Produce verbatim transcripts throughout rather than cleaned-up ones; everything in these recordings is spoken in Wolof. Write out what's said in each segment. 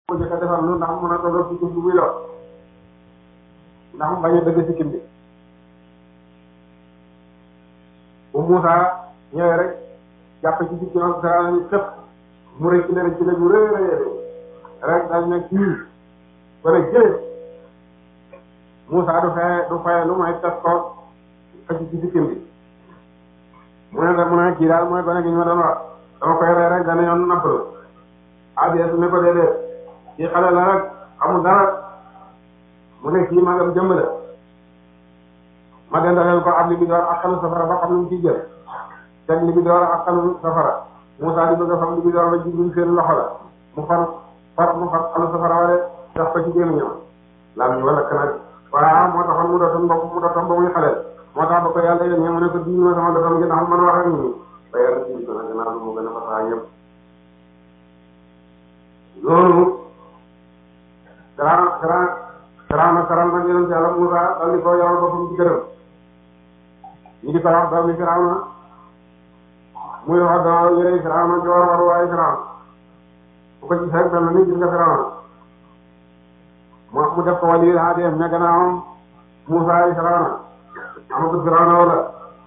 ko jëkk a defar lu ndax mu mën a tolloo sikkim bi muy lor ndax mu bañ a dëgg sikkim bi bu Moussa ñëwee rek jàpp ci sikkim ak dara ñu xëpp mu rëcc ne rëcc ne bu rëy rëy rek daal ne kii wala jëlee Moussa du fee du fay lu may tas ko xëcc ci sikkim bi mu ne mu ne kii daal mooy gone gi ñu ma doon wax dama koy rey rek dana yoon nappalu Asiya su ne ko déedéet kii xale la rek xamul dara mu ne kii magam jëmb la ma dendaleel ko ab li bi door ak xalu safara ba xam lu mu ciy jël teg li bi door ak xalu safara Moussa di bëgg a fam li bi door ba jibril seen loxo la mu far far mu far xalu safara wala def ko ci gémmiñam lam ñu wala kanaj waaw moo taxoon mu dootoon bopp mu dootoon ba muy xaleel moo tax ba ko yàlla yéen mu ne ko diñu ma sama dootoon gi ndax man wax ak nit ñi ba yàlla ci ko nag gannaaw mu gën a fasaa ñëpp loolu garaan garaan garaan na karal nag yonent yàlla Moussa dal di ko yawal boppam ci gërëm ñu di ko wax daal ni Firawna muy wax doo yëre Firawna ci war war waaye Firawna bu ko ci fekk benn nit gis nga Firawna mu mu def ko wali haa dem ña gannaawam Moussa ay Firawna amagut Firawna wala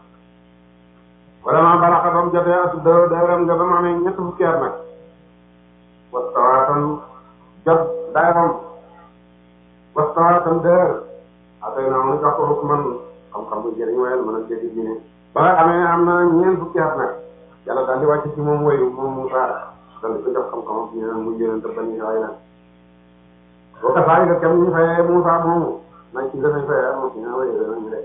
wala ma balaxa bam jotee asu dë dërëm nga ba mu amee ñett fukki at nag wastawaatan jot dayam wastawaatan dër atay naa mu jox ko hukman xam-xam bu jëriñ wayal mën a jéggi diine ba nga xamee am na ñeent fukki at nag yàlla daal di wàcc ci moom wayu moom Moussa daal di ko jox xam-xamam ñu ne mu jëleen te bani Israël boo ko saa yi def kenn ñu fayee Moussa moomu nañ ci gën a fayee moom ñu ne wayu danañu de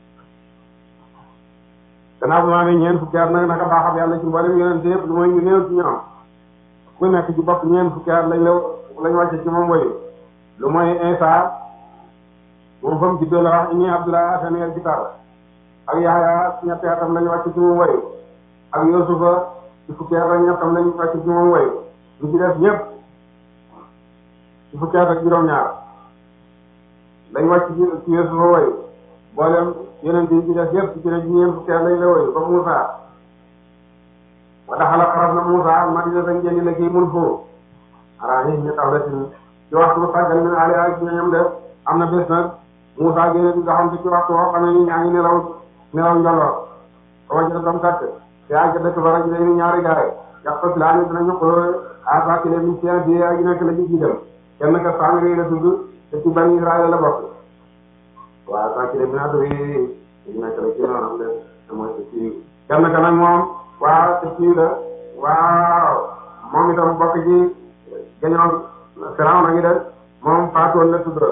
gannaaw bu ma amee ñeent fukki at nag naka baaxam yàlla ci mboolem yonent yëpp lu mooy ñu néew ci ñoom ku nekk ci bopp ñeent fukki at lañ la lañ wàcce ci moom wayu lu mooy Isa moom fa mu juddoo la wax inni Abdullah atani al-kitab ak Yahya ñetti atam lañ wàcce ci moom wayu ak Yusufa ci fukki at ak ñettam lañ wàcce ci moom wayu ñu ci def ñëpp ci fukki at ak juróom-ñaar lañ wàcc ci Yusufa wayu boolem yeneen yi ci def yëpp ci ne ñeent fukki at lañ la wayu ba Moussa wa daxala xaraf na Moussa al-madina dañ jëndi la kii mun foofu ara yi ñu tax la ci waxtu bu sàggal min ali ak ñoom def am na bés nag Moussa génne di doxam ci waxtu woo xam ne ni ñaa ngi nelaw nelaw njolloor ko wajjata dam kàtt te ak ca dëkk ba rek dañu ñaari gaay jax ko laa ñu dinañu ko asakile min sien bi ak nekk la ci dem kenn ka Samiri la tudd te ci bani Israël la bokk waaw asakile min adri nekk la ci noonu de te mooy te ci kenn ka nag moom waaw te ci la waaw moom itam bokk ci gañoon Firawna ngi def moom faatoon la tudd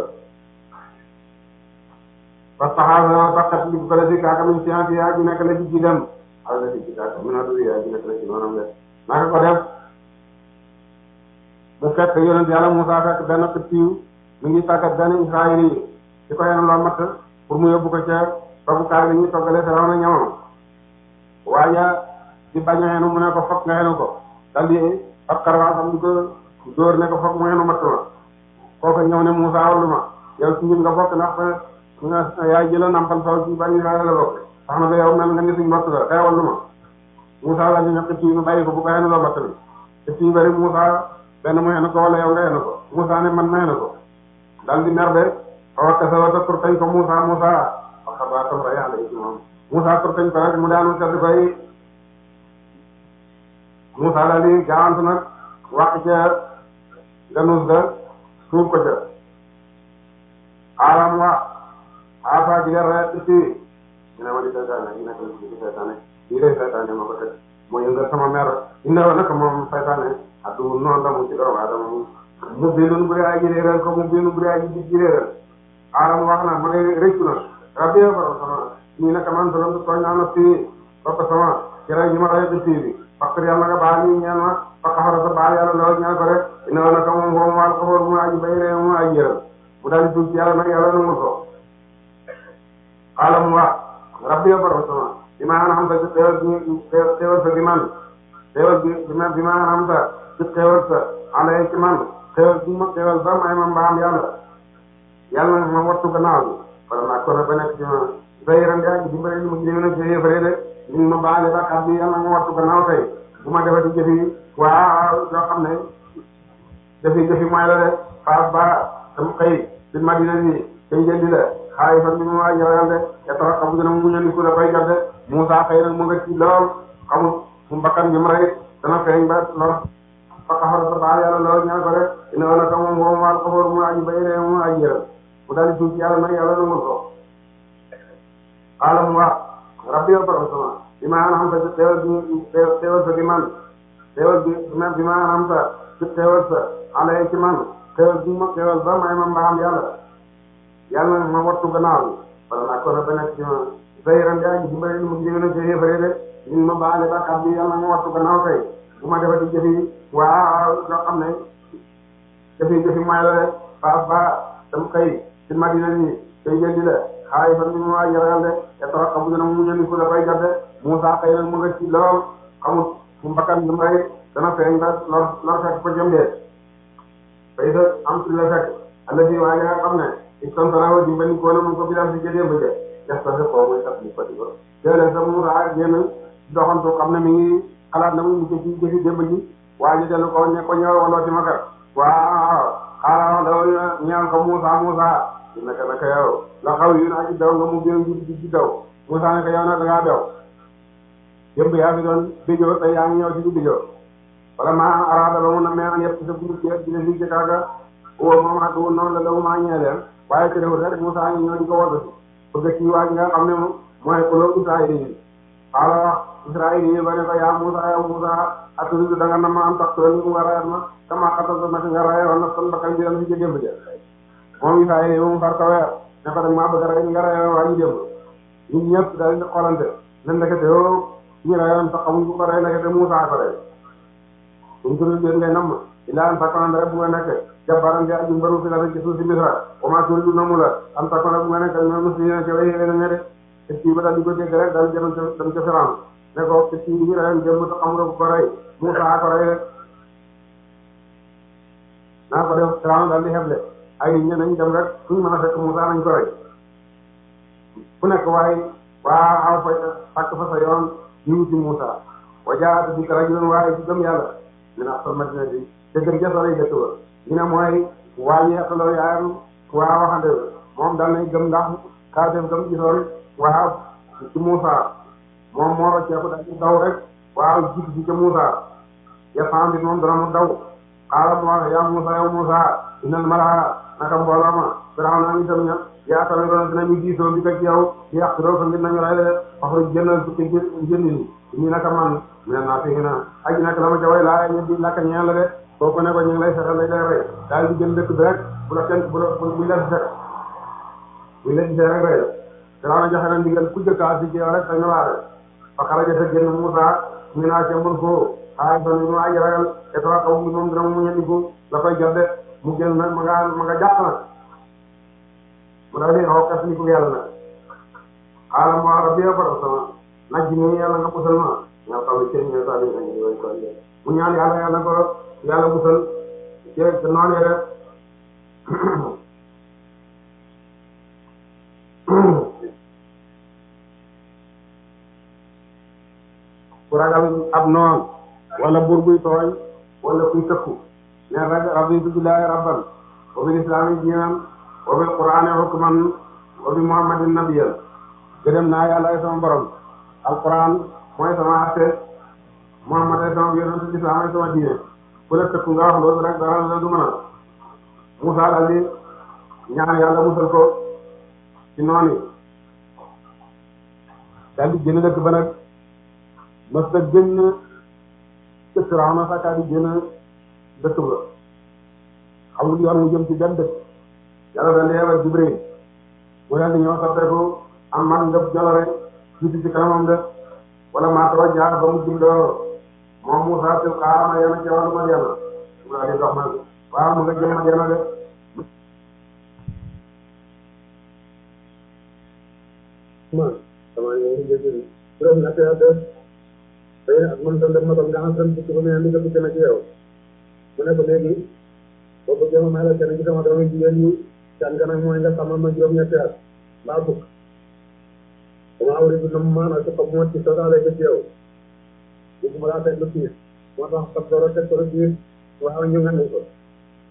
parce que xaaral baqat li ko la si kaaka min science yaa ji nekk la ci ci dem xaaral la ci kaaka min adri yaa ji nekk la ci noonam de naka ko def bu fekk yonent yàlla Moussa fekk benn xëttiw mi ngi tàggat benn Israël yi di ko yenn loo matt pour mu yóbbu ko ca toggukaay bi ñuy toggale Firawna ñamam waaye di bañ a xenu mu ne ko fokk nga xenu ko dal di ab karwaasam di ko dóor ne ko fokk mu xenu matt ma kooku ñëw ne Moussa wallu ma yow ci ñun nga bokk ndax nga yaay jëla nampal saw ci bani Israël la bokk tax na ba yow mel nga ni suñ matt la kay wallu ma Moussa la ñu ne xëtt yi nu bàyyi ko bu ko xenu loo matt bi xëtt yi bari Moussa benn mu xenu ko wala yow nga xenu ko Moussa ne man ma xenu ko dal di mer de xawaka sa wata pour tañ ko Moussa Moussa waxaba tam ra yàlla ci moom Moussa pour tañ ko rek mu daanu sedd koy Moussa daal di gaawantu nag wax ca ganus ga suuf ko ca alam wax afa gi leer rek ci ñu ne ma di seetaane ñu nekk di seetaane lii lay seetaane ma ko teg mooy yëngal sama mer inna wa naka moom seetaane addu noonu la mu ci doomu aadama mu biinun bu dee aji réeral ko mu biinu bu dee aji di ji réeral alam wax na ma ngay rëccu na rabbi borom sama nii naka man doon tooñ naa na fii bopp sama ci rey ñi ma rey ci fii bi fakr yàlla nga baal ñu ñaan ma fa xafara sa baal yàlla lool ñaan ko rek inna wa naka moom moom waal xafoor mu aji bay ree mu aji yëral mu daal di tuub ci yàlla nag yàlla nangul ko xaala mu wax rabbi yo borom sama bi ma xam sa ci xewal bi xewal sa bi man xewal bi bi ma bi ma xam sa ci xewal sa alay ci man xewal bi ma xewal ba may ma mbaam yàlla yàlla nag ma wattu gannaaw bi wala naa ko na ba nekk ci ma bay ran yaa dimbale ni mu ci na ci yëfare de li ma baale bakkaat bi yàlla ma wattu gannaaw tey bu ma defati jëfi waaw yoo xam ne jëfi jëfi mooy la de faas ba tam xëy ci madina bi kañ jëndi la xaay fan bi mu waa jaral de etara xamu gën a mu ñëndi ku la koy jot de Musaa xëy nag mu nga ci lool xamul fu mbakkan bi mu rey dana feeñ ba lor fa xafara sa baal yàlla lool ñaan ko rek ina wala ka moom moom waal xafoor mu aji bay ree mu aji yëral mu daal di tuub ci yàlla nag yàlla nangul ko xaalam wax rabbi yow borom sama bi ma anam sa ci teewal bi teewal sa bi man teewal bi bi ma anam sa ci teewal sa alay ci man teewal bi ma teewal ba may ma mbaam yàlla yàlla ma wattu gannaaw bi wala naa ko na ba nekk ci ma zayran yaa ngi dimbale mu ngi jëgën a ci yéefare de ñun ma baale bàkkaat bi yàlla ma wattu gannaaw tey bu ma defati jëfi waaw nga xam ne jëfi jëfi mooy la de faas ba tam xëy ci madina ni koy jëndi la xaay fan bi mu waa jaral de etara xamu gën a mu ñëndi ku la koy jot de Musaa xëy nag mu nga ci lool xamul fu mbakkan bi mu rey dana feeñ ba lor lor fekk ko jëm dee fay sa am si la fekk alla si waa nga xam ne istantarao dimbali ko na mu ko bilam si jëdee ba jë jastase ko muy sat li pati ko déedéet sa Musaa génn doxantu xam ne mi ngi xalaat na muy mujj ci jëfi démb ji waa ji dellu ko ne ko ñëw waloo ci ma kat waaw xaaral la ñaan ko Musaa Musaa naka naka yow la xaw yu naa ci daw nga mu gën di ci daw Musaa ne ko yow nag da ngaa daw démb yaa fi doon bijoo tey yaa ngi ñëw ci di bijoo wala maa araada ba mu na mee an yëpp sa bundu ci dina lii ci kaaga woo moom ak woon noonu la lawu maa ñee leen waaye terewul rek Musaa ngi ñëw di ko wàllu si bëgg ci waa ji nga xam ne moom mooy xuloo Israayil yi xaala wax Israayil yi ba ne ko yaa Musaa yow Musaa aturidu da nga na ma am tax tool mu nga rayat ma kama xatal naka nga rayoon na son bakkan bi dam si ci démb ja moom Israayil yi moom far ko weer ne ko dag maa bëgg rek nga rayoon waa ñu démb ñun ñëpp daal di xoolante ne ndekete yoo ñu rayoon sax xamuñ ko ko rey ndekete Musaa ko rey suñ turi leen ngay namm ilaa an takkoon rek bu nga nekk jabbaran di aju mbaru fi la rek ci suuf si Misra wa maa turidu namu la an takkoon bu nga nekk ñoom muslimin ca way yéene nga de te kii ba daal di ko dégg rek daal jëm dem ca Firawna ne ko te kii bi ñu rayoon jëm te xam nga ko rey Musaa ko rey rek naa ko def Firawna daal di xeble ay nit nañ dem rek suñ mën a fekk Musaa nañ ko rey ku nekk waaye waa aw fa fàkk fa sa yoon jiwu ci Musaa wa jaata bi ka rajulun waaye ci gëm yàlla min aqsal madinati te gën ca sori dëkk ba ñu ne mooy waa ñi xetaloo yaayam waa waxande moom daal nañ gëm ndax kaa def gëm gisoon waaw ci Musaa moom moo rocceeku daal di daw rek waaw jiitu ci ca Musaa yasam bi moom dana mu daw xaaral mu wax yaa Musaa yow Musaa innal malaa naka mbooloo ma Firawna ngi tam ña yaa tamit doon dinañu diisoo bi ko ci yow di yàq doo ko ngir nañu lay de waxru jëndal tukki jënd ni ñi naka man mais naa fi na aji nag la ma ca way laa ñu di lakk ñeel la de kooku ne ko ñu ngi lay fexe lay lay rey daal di jël dëkk bi rek bu la kenn bu la buñ la gisee buñ la gisee rek rey la Firawna joxe na ndigal ku jëkkaa si ci yow rek sañu laa rek fa xaraja sa génn Musaa ñu naa ca mbur ko xaay son ñu aji ragal te tara xaw bi moom dina mu ñendiku la koy jot de mu génn nag ma nga ma nga jàpp nag mu daal di xaw kas ni ko yàlla nag xaaral ma rabbi yow borom sama nag ji nii yàlla nga musal ma nga xam ne sëriñ ne sabi nañ yooyu ko mu ñaan yàlla yàlla ko yàlla musal ci te noonu rek ku ragal ab noon wala buur buy tooñ wala kuy tëkku ne rek raditu billahi rabban wa bil islami diinan wa bil qur'ani hukman wa bi muhammadin nabiyyan gërëm naa yàlla ay sama borom alquran mooy sama atte muhammad ay sama yonent islam ay sama diine ku la tëkku nga wax loolu rek dara la du mën a Musaa daal di ñaan yàlla musal ko ci noonu yi daal di génn dëkk ba nag mas da génn ca Firawna sax daal di génn dëkk ba xamul yoon mu jëm ci benn dëkk yàlla daal di yebal Jibril mu daal di ñëw soppeeku am man ngëp jolore jiitu ci kanamam de wala maa toro jaar ba mu jubloo moom Musaa sil xaarama yena ci wàllu Madyana mu daal di dox nag waaw mu nga jëm Madyana de man sama ngi jëgëri juróom ñetti at tey ak man tam dem na ko nga xam tam ci ko ne li nga bëgg na ci yow mu ne ko léegi boo bëggee ma may la kenn ci sama doomi jigéen ñi can kanam mooy nga xamal ma juróom ñetti at mbaa bukk dama wari bu nam maana ci xam mo ci sodaale ko ci yow bu ma la teg lu tiis moo tax sa doro teg ko lu tiis waaw ñu ngandi ko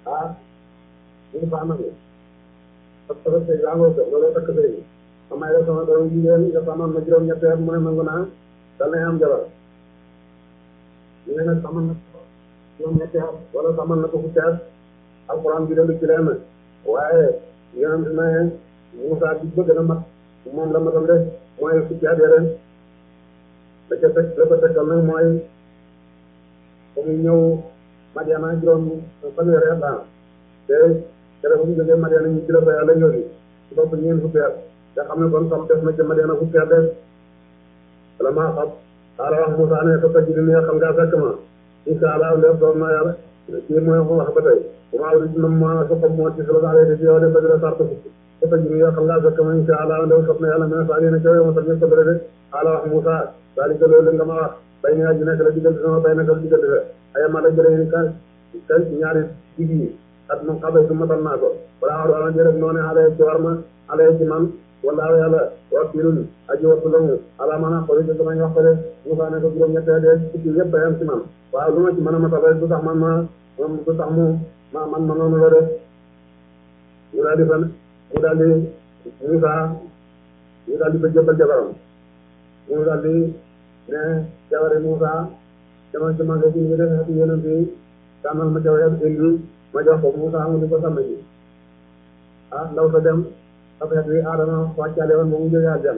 ah ñu fa amee parce que tey daa ngoo ko loolu takk sëy bi ma may def sama doom jigéen nga xamoon ma juróom-ñetti at mu ne nangu naa dal nay am jabar ñu ne nag xamal na ko juróom-ñetti at wala xamal na ko fukki at alxuraan bi dellu ci leen waaye yonent na Musaa bi bëgg na mat moom la matal de mooy fukki at ren la ca teg la ko tegal nag mooy ba muy ñëw Madiana juróom fanweeri at daal te keroog bu ñu jógee Madiana ñu ci la ko yàlla yónni ci bopp ñeent fukki at nga xam ne kon sam def na ca Madiana fukki at de wala maa xam xaaral wax Musaa ne ko tëj li xam ngaa fekk ma incha allah lépp doon na yàlla kii mooy wax ba tey bu ma awri dina ma soxam moo ci solo daal di yow de ba dina sart fukki ko tëj li xam ngaa fekk ma incha allah lépp sopp na yàlla mais saa yéene coow ma sax ñëpp ko de xaaral wax Musaa daal di ko loolu nga ma wax bay na ji nekk la diggante sama bay nekk la diggante fe ay ma la jëlee ni kan kan ñaari digg yi at moom xabay su matal naa ko wala war wala jërëjëf noonu alee ci war ma alee ci man wallaahu yàlla wakiilun aji wattu la mu ala man a xooli ci sama wax ko de Musaa ne ko juróom-ñettee de fukki yëpp bayam ci man waaw lu ma ci mën a matal rek du tax man ma moom du tax mu ma man ma noonu la def mu daal di fan mu daal di Musaa mu daal di ko jëbbal jabaram mu daal di ne jabari Musaa dama ci manga ci ñu def xati yonent yi tànnal ma jaw indi ma jox ko Musaa mu di ko sàmm ji ah ndaw sa dem affaire bi Adama wàccaale woon ba mu jógee àjjana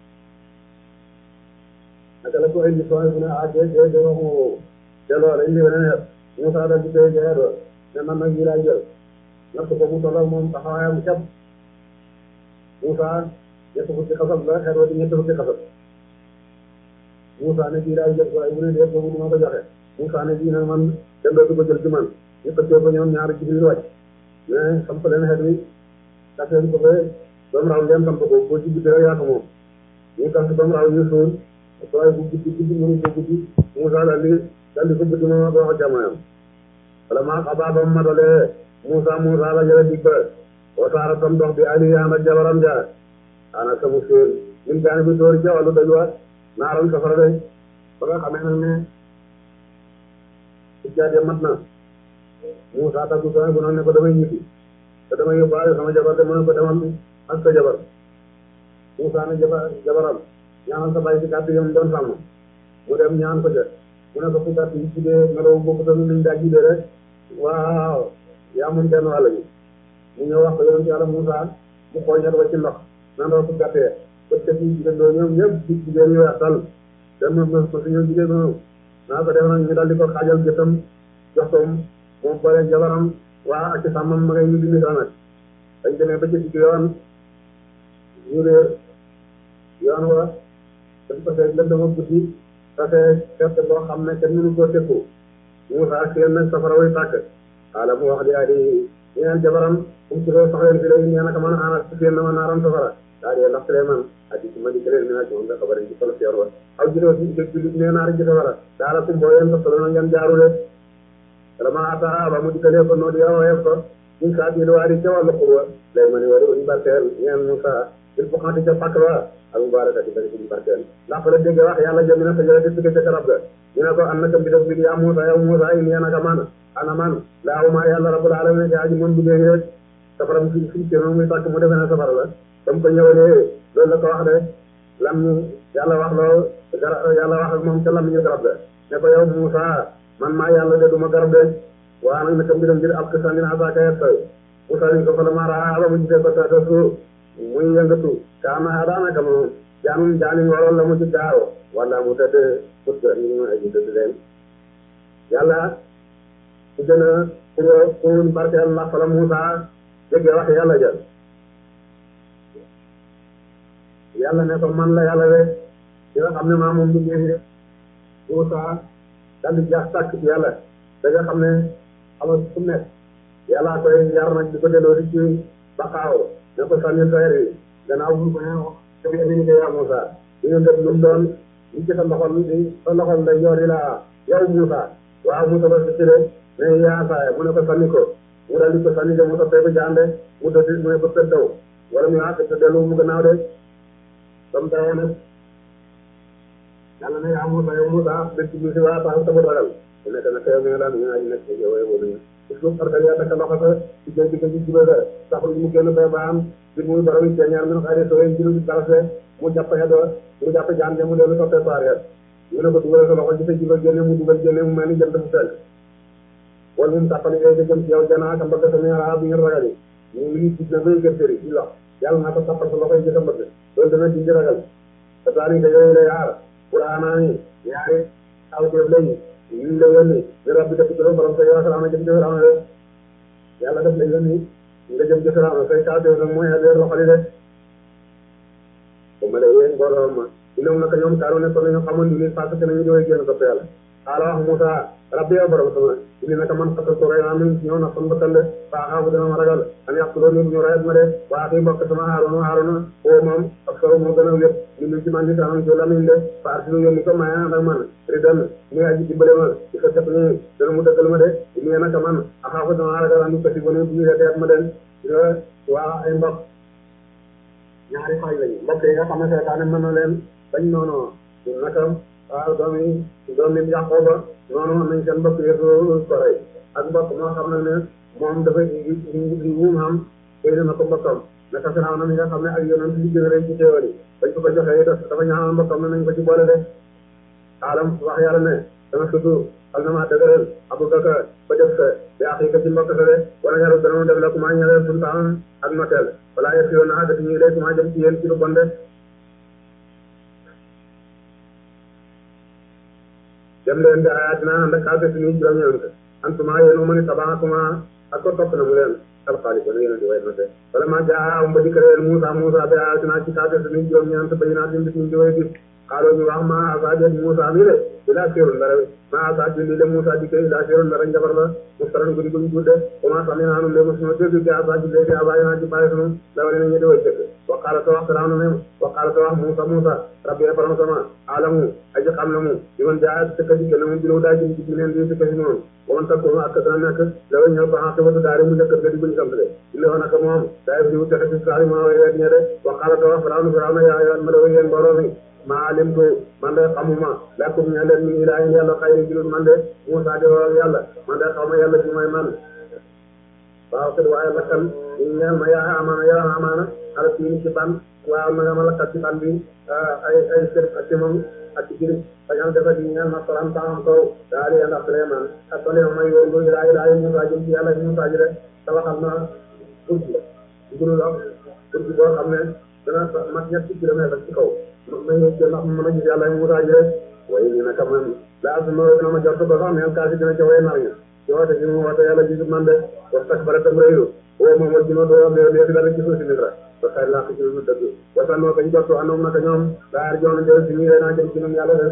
naka la ko indi sooy bu ne ah dee dee dee waxuma woowu te loolu indi beneen xeet Musaa dal di koy xeet wa ne man nag yi laa jël natt ko mu tolloo moom taxawaayam képp Musaa ñett fukki xasab la xeet wa di ñett fukki xasab Musaa ne bii laay jël waaye bu ne dee boobu du ma ko joxe Musaa ne bii nag man kenn dootu ko jël ci man ñu ko coow ko ñoom ñaari Jibril wàcc mais samp leen xeet wi kaseen ko fee doomu raw ngeen samp ko boo ci guddi rek yaa ko moom ñu kas doomu raw ñu suul waaye bu guddi guddi mënu ko guddi Musaa daal di daal di ko guddi moom ak wax jamonoom wala maa xabaa ba mu matalee Musaa Musaa la jële dig ba wasaara tam dox bi ali ànd ak jabaram ja ana samu séen min gaani bi tóori ca wàllu daj wa naaram safara de ba nga xamee nag ne su jaadee mat na Musaa taggu sooy bu noonu ne ko damay ñibbi te damay yóbbaale sama jabar te mu ne ko demal ak sa jabar Musaa ne jabar jabaram ñaanal sa bàyyi ci gàtt yam doon sàmm mu dem ñaan ko ca mu ne ko fu gàtt yi tuddee meloo bokku tamit liñ daa jibee rek waaw yaa moom benn wàll bi mu ñëw wax ko yonent Yàlla Musaa mu xooñat ba ci ndox nan doo fu gàttee ba te fii jigéen doo ñoom ñëpp ci jigéen yu weex dal dem na ma ma si ñëw jigéen noonu naa ko def nag ñu daal di ko xaajal jëtam jox ko moom boole jabaram waa ak ci sàmmam ma ngay ñu di misra nag dañ demee ba ci digg yoon ñu réer yoon wa dañ ko fekk lënd ma guddi parce que fekk boo xam ne kenn mënu koo tekku Musaa seen nag safara way tàkk xaala mu wax di yaa di ñeen jabaram um ci loo soxleen fi léegi ñeen ak mën a aana si seen na ma naaram safara daa dee ndax Suleymaan adi ci ma di këleen mi naa ci moom nga xabar ci kolof yor wa aw jiroo si dëgg jullit nee naari ci safara daala kumboo yeen ko solo na ngeen jaarule vraiment ata ba mu dikkalee ko noonu yow woyef ko ñun saa biir waa di ca wàllu xurwa lay ma ni wari uñu barkeel ñeen Musaa il faut xanti ca pàkk wa ak mubarakati bari uñu barkeel ndax fa la dégg wax yàlla jëm na sa jële di ca garab ga ñu ne ko am na kam bi def bi yaa Musaa yow Musaa yi nee naka man ana man laaw maa yàlla rabbul alamin ci aji mën duggee rek safara mu fi fi ci muy tàkk mu defe ne safara la comme ko ñëwalee loolu la ko wax de lam yàlla wax loo gara yàlla wax ak moom ca lam ñu garab ga ne ko yow Musaa man maa yàlla de duma garab de waa nag naka mbiram ngir ab kësan dina asaaka yetta Musaa ni ko fa la maara ba mu gisee ko tata suuf muy yëngatu kaana daanaka moom jaanum jaani ngoroon la mu ci gaaw wala mu tëdd put ga ñu ma aji tëdd leen yàlla su gën a pour pour barkeel ndax fa la Musaa déggee wax yàlla ja yàlla ne ko man la yàlla de ci nga xam ne maa moom liggéey de Musaa daal di jaax tàkk ci yàlla da nga xam ne xamal fu nekk yàlla koy yar nag di ko delloo di ci baqaaw ne ko sànni sa yar yi gannaaw bu ko ne te bi indi ni ko yaa Musaa di nga def lu mu doon li ci sa loxol di sa loxol nday joor yi la yow Musaa waaw Musaa ba si siré ne yaa saaya mu ne ko sànni ko mu daal di ko sànni de mu soppee ko jaande mu dëdd mu ne ko tëdd daw wala mu àgg te dellu mu gannaaw de comme tawee nag yàlla ne yaa Musaa yow Musaa dëkk bi si waa tax tabu ragal mu nekk nag yow mi nga daan ñu ngi nekk yow yow suuf xarkal yaa takk loxo sa ci jël di ko ci jubal sa taxul mu génn ba ba am di muy borom yi ñaar min xayri soo leen jilu barase mu jàpp xedo mu jàpp jaan mu dellu soppee paareel ñu ne ko dugal sa loxo ci sa jubal génne mu dugal génne mu mel ni jant bu fenk wala mu tàppali ngay jëm ci yow janaa ka mbëgg sa neera bi ngeen ragal yi ñu ngi gis na bay gërtëri ci lox yàlla naa ko tàppal sa loxo yi ci sa mbëgg loolu dana ci ragal te taari ka yooyu lay aar qur'aana yi ñaari aw def lay ñu la yónni ne rabbi def ci borom sa yow salaama jëm ci Firawna de yàlla def la yónni nga jëm ci Firawna say kaatew nag mooy leer loxo li de ba ma la yéen mbooloo ma ñoom naka ñoom kaaru ne ko nañu xamoon ni parce que nañu doy génn topp yàlla xaala wax Moussa rabbi yow borom sama ini naka man xatal ko rey naa min ñëw na fan ba tande faaxaabu dana ma ragal an yàq loolu ñu rayet ma de waa xii mbokk sama Haaruna Haaruna oo moom ak soro moo gën a lépp ñu lu ci man ni saanam ci lamiñ de faar si lu yónni ko maye ànd ak man ridan muy aji dimbale ma di ko def nii dana mu dëggal ma de ini naka man axaafu dama ragal andi ko si bone bu ñu reteet ma den waa ay mbokk ñaari fay lañu mbokk yi nga xam ne seetaane mën na leen bañ noonu naka waaw doom yi doom yi Yaqooba noonu nañ seen mbokk yëpp ko rey ak mbokk moo xam ne ne moom dafa li wuum xam xëy na ko mbokkam naka Firawna mi nga xam ne ak yonent li gën a rëy ci teewal yi bañ ko ko joxee dafa ñaanal mbokkam ne nañ ko ci boole de alam wax yàlla ne dana sutu al na maa dëgëral Abubakar ba def sa bi axi ka ci mbokk sa de wala yaru dana def la ku maa ñëwee sultaan ak noteel wala yëf yoon na àggati ñu lay ku maa jëm ci yéen ci lu bon de dem leen di ayatina ànd ak àgg si nii juróom-ñeent antuma yéen mu ni tabaxakuma ak ko topp na mu leen alxaali ko yéen di way na te wala ma jaa am ba dikk leen Moussa Moussa bi ayatina ci àgg si nii juróom-ñeent ba yéen a di ñu di way gis xaaloo ñu wax ma asaaje Moussa mi de ila seerul ndara ma asaaje lii de Moussa di ila seerul ndara njabar la mu faran gudi guñ gudde commencé amee naanu le mos no dégg ci asaaje léegi abaay naa ci bàyyi sunu lawale na ñu di way jëkk waqaala ta wax Firawna ne waqaala ta wax Moussa Moussa rabbi borom sama alamu aji xam na mu li man jaa sëkka si gën a mu bilaw daa jëm ci leen di sëkka si moom waman takkoonu ak dana nekk lawa ñëw ba xaq watu daari mu njëkkat ga di buñ sant de illa woon naka moom daa di wu texe si saari maa way weet ñe de waqaala ta wax Firawna Firawna yaa yoon ma dawa yéen mbooloo mi maa lim ko man de xamuma lakum ñe leen min ilaahin yàlla xayri julul man de Moussa di wax yàlla man de xaw ma yàlla ci mooy man waaw kër waaye lakkal ñu ñeel ma yaa amaana yaa amaana ala tiini ci ban waaw na nga ma lakkal ci ban bi ay ay sër ak ci moom ak ci jërëjëf dañoo defa di ñeel ma soxam taxam kaw daal di yàlla Suleymaan ak Suleymaan may yoon lu ilaa ilaa Moussa jëm ci yàlla Moussa ji rek tabaxal ma turki guru la turki boo xam ne dana mat ñetti kilomètre ci kaw may ñëw ndax mën a gis yàlla Moussa ji rek waaye ñu ne quand même daa su ma dina ma jot ko sax mais kaas yi dina ca way nar ñu ci woote gi mu woote yàlla gisul man de wax tak bara tam réyu woo moom wajji ma doo léegi léegi dara ci suuf si nit rek ba xëy laa ko ci lu dëgg wasanoo kañ jottu andoom naka ñoom daar joona jël si ñu naa jëm ci ñun yàlla de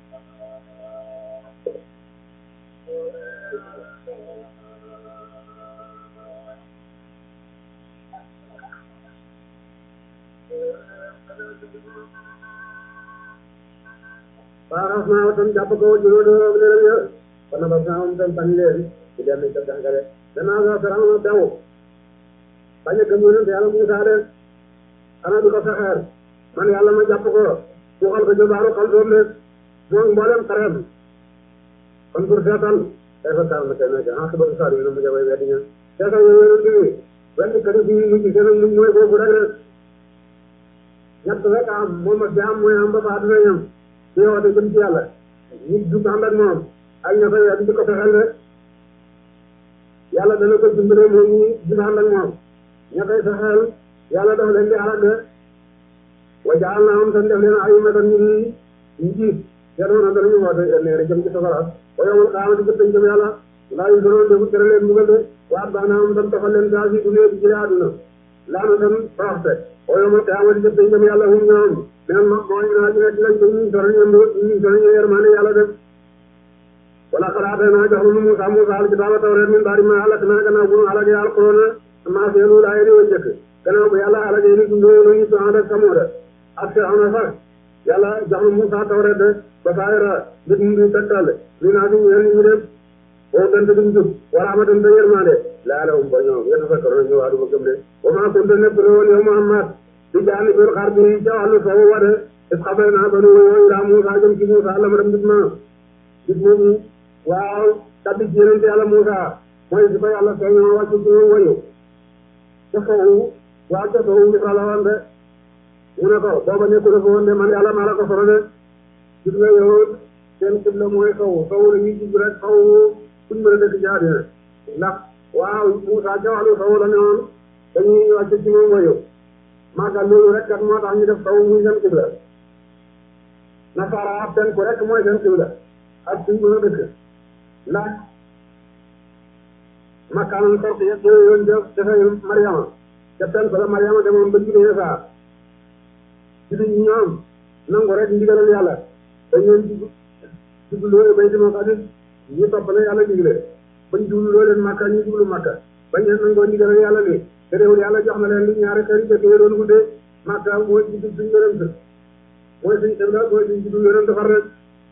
waaw naa watan jàpp ko juróo doo leen yo kon nag naa am tam bañ leen di dem ca jàngale danaa sa Firawna daw bañ a gëm yonent yàlla Moussa de xanaa du ko fexeer man yàlla ma jàpp ko waxal ko jobaaru xal doom ne moom mboolem xareem kon pour seetal day fa taal na kay nekk ah suba saar yi na mu jawee weddi ña seetal yo yonent bi wenn kadi bi mujj seen muñ mooy boobu rek rek ñett rek am moom ak jaam mooy am ba ba dina ñam ci woote jëm ci yàlla nit du ànd ak moom ak ña koy weddi di ko fexeel rek yàlla dana ko dimbale moom ñi du ànd ak moom ña koy fexeel yàlla dafa leen di alal de wa jaal naa am tan def leen ay metan ñu ngi njiit yenoona danañu woote neeri jëm ci safara wa yowmal qiyaamati jëf dañ jëm yàlla laa yu donoon defu tere leen mbugal de waat baax naa am tan tofal leen saa si du léegi ci àdduna laana tan toroxte wa yowmal qiyaamati jëf dañ jëm yàlla hum ñoom neen ma mooy naa ci nekk lañ ko ñu sorañu ñu sorañu yermaane yàlla def wala xalaate naa jox lu Moussa Moussa al kitaaba tawreet min baari ma alak naa gannaaw bu nu alagee alquraan maa seenu laaye di wëccëk gannaaw bu yàlla alagee ni dundoo ñu soxna rek Samuuda ak Firawna sax yàlla jox na Moussa tawreet de ba saayira nit mu ngi tegtal li naa di ñeen ñu dem boo gënt duñ jub wala amatan te yermande laa la um ba ñoom yéen fa koro ñu waa du ma gëm de wa maa kunta nekk woon yow Muhammad di jaani bil xar bi ca wàllu soowu wa de is xabay naa ba nu wooyu daa Moussa jëm ci Moussa la ma dem gis ma gis moom waaw tabbi ci yonent yàlla Moussa mooy si ko yàlla feeñoo wàcc ci moom wayu ca foofu waa ca foofu Misra la woon de mu ne ko booba nekku dafa woon de man yàlla maa la ko solo de gis nga yow seen xibla mooy sow sow la ñuy jub rek sow fuñ mën a dëkk ci àddina ndax waaw Moussa ca wàllu sow la ne woon dañuy wàcc ci moom wayu màggal loolu rek kat moo tax ñu def sow muy seen xibla nasaara ab penku rek mooy seen xibla ak suñ mën a dëkk ndax makkaanam sorti yëpp yooyu yoon def dafay Mariama ca penku la Mariama demoon ba judee saa jullit ñi ñoom nangu rek ndigalal yàlla dañ leen jub jublu loolu bay démocratique ñu topp na yàlla digle bañ jublu loo leen makka ñu jublu makka bañ leen nangoo ndigalal yàlla li te réewul yàlla jox na leen li ñaari xëy jëkk yi doon guddee makka mooy ci jub suñ yonent mooy suñ xibla mooy suñ jublu yonent defar rek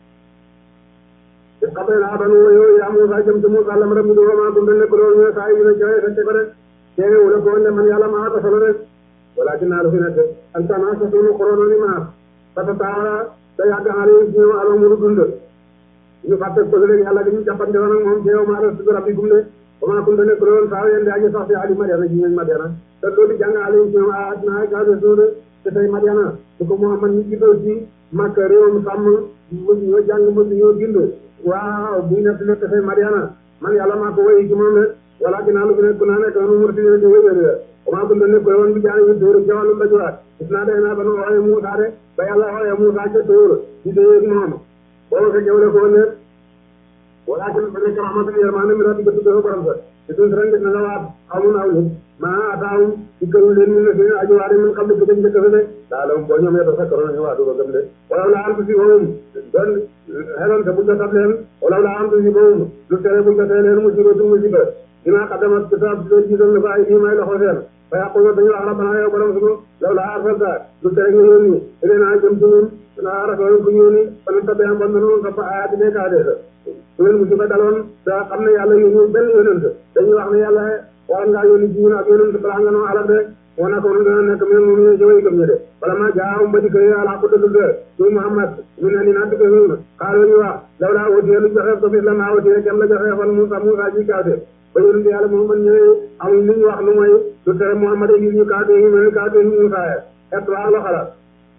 te xamee naa banu yow yaa Muusaa jëm ci Muusaa lam rek mu doo maa gumbe nekk loolu ñu saa yi ne joxe fekk ko rek teene wu la ko woon ne man yàlla maa ko solo rek walakin naa lu fi nekk antana sa sunu xorono ni maas parce que taa te yàgg xale yi ñëw alo munu dund ñu fàtte ko léegi yàlla dañu jàppante woon ak moom teew maa rek rabbi gum ne ba maa gumbe nekk loolu saa yéen di aji sax si ali Madiana ji ñooñ Madiana te loolu jàng xale yi ñëw a naa gase suude te tey Madiana su ko Muhammad ñu gisoo ci Makka réewam sàmm mësu ñoo jàng mësu ñoo gind waaw buy nekk nekk tey Madiana man yàlla maa ko wéy ci moom rek wala ginnaaw lu fi nekk naa nekk noonu murti di wéyal la comment gumbe nekk woon bi jaani ñu dóor ca wàllu mbajuwaat gis naa day naa ba nu waxee Muusaa de ba yàlla waxee Muusaa ca dóor di déyeeg moom booba ko jawle ko ne walakin ba nekk rahmatan yërmande mi rabbi ko tuddee borom sa ci dun ren na la waat xamun aw nit maa ataawum ci këru leen min na seen ajuwaare min xam ne ko dañ njëkk de daa la boo ñoom yeta sa korona ñu waatu ko gëm de walaw la antu si moom doon xeloon te buñ ko tab leen walaw la antu si moom lu tere buñ ko tee leen musiba tu musiba dinaa xadamat kitaab leen jiital na fa ay imaay loxo seen fa yàqulu dañu wax rabbana yow borom sunu law la arsalta lu tere nga yónni ilayna jëm ci ñun naa rasul ku yónni fa na tabe am bandanoon sa fa ayaati nekkaadee sa su leen musiba daloon te xam ne yàlla yónni benn yonent dañuy wax ne yàlla war ngaa yónni ci ñun ak yonent balaa nga noo alal de wana ko dana nekk men moom ñu jëwee gëm ñe de bala ma jaawum ba di ko yàlla ko dëgg de muy Muhammad mu ne ni naa dëgg ñu xaalo ñu wax law laa wotee lu joxe ko fi la maa wotee kenn la joxe fan Musa Musa ji kaate ba yonent yàlla Muhammad ñëwee amul li ñu wax lu mooy lu tere Muhammad yi ñu kaate yi mel ni kaate yi Musa ya et waa la xalaat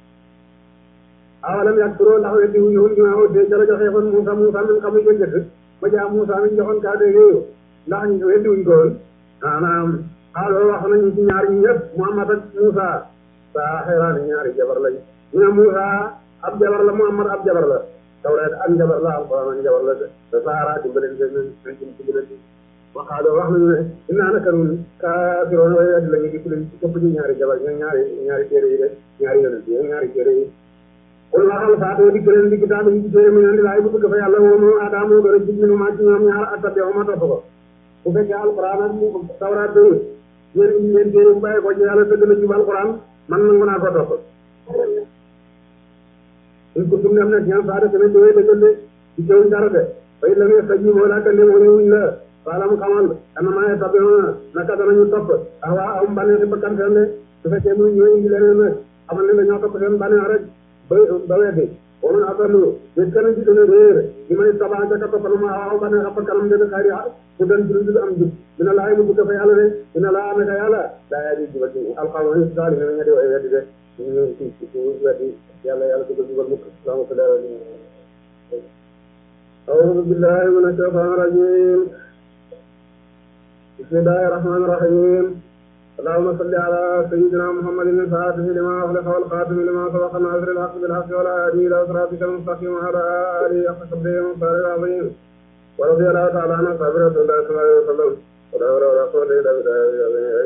awalam yakfuroo ndax weddi wuñu woon dinaa wotee ca la joxe fan Musa Musa min xamuñ ko njëkk ba jaa Musa mi joxoon kaate yooyu ndax ñu weddi wuñ ko woon maanaam xaaloo wax nañu ci ñaar ñi ñëpp Muhammad ak Musa saa xeeraani ñaari jabar lañ ñu ne Musa ab jabar la Muhammad ab jabar la Tawreet ak jabar la Alxuraan ak jabar la te Sahara dimbaleen seen nañ ci dimbaleen wa xaaloo wax nañu ne innaa naka nun kaafiroon way weddi lañu di leen ci topp ci ñaari jabar ño ñaari ñaari téere yi de ñaari yonent yi ñaari téere yi kon waxal faatoo dikk leen di kitaab yi ci téere mi naan di laay bu bëgg fa yàlla woo moo aadaamoo gën a jub minu maa ci ñoom ñaar ak tabe ma topp ko bu fekkee Alxuraan ak Tawreet doyut yéen ñu leen téere bu bàyyi ko ci yàlla dëgg na jub Alxuraan man nangu naa ko topp in ko tum ne am na ñaan faade sene doye dëggal de ci teewuñ dara de fay la ngee saji moo laa kande moo wuñ la faalam xamal ana maaye tabiona naka danañu topp ah waa am bànneexi bakkan seen de su fekkee muy ñëw indi leneen nag xamal ne dañoo topp seen bànneex rek ba ba weddi waman atallu bés kana ci gën a réer li may tabaa jaka toppal ma aw bànneex a bakkanam de xayri ku den ci lu am jub dina laay mu bëgg fa yàlla de dina laa naka yàlla daa yaa di jubal ci alxames yi saali ne nga di way weddi de ñu ñëw ci ci weddi yàlla yàlla dugal dugal mukk salamu alaykum a'uuzu billahi mina shaytaani rajiim bismillahi rahmaani rahiim allahumma salli ala sayyidina muhammadin al-faatihi limaa ughliqa wal xaatimi limaa sabaqa naasiril haqqi bil haqqi wal haadi ilaa siraatikal mustaqiim wa ala aalihi haqqa qadrihi wa miqdaarihil aziim wa radiyallahu ta'ala an ashaabi rasuulillahi sallallahu alayhi wa sallam ولا ولا ولا قوة إلا بالله أي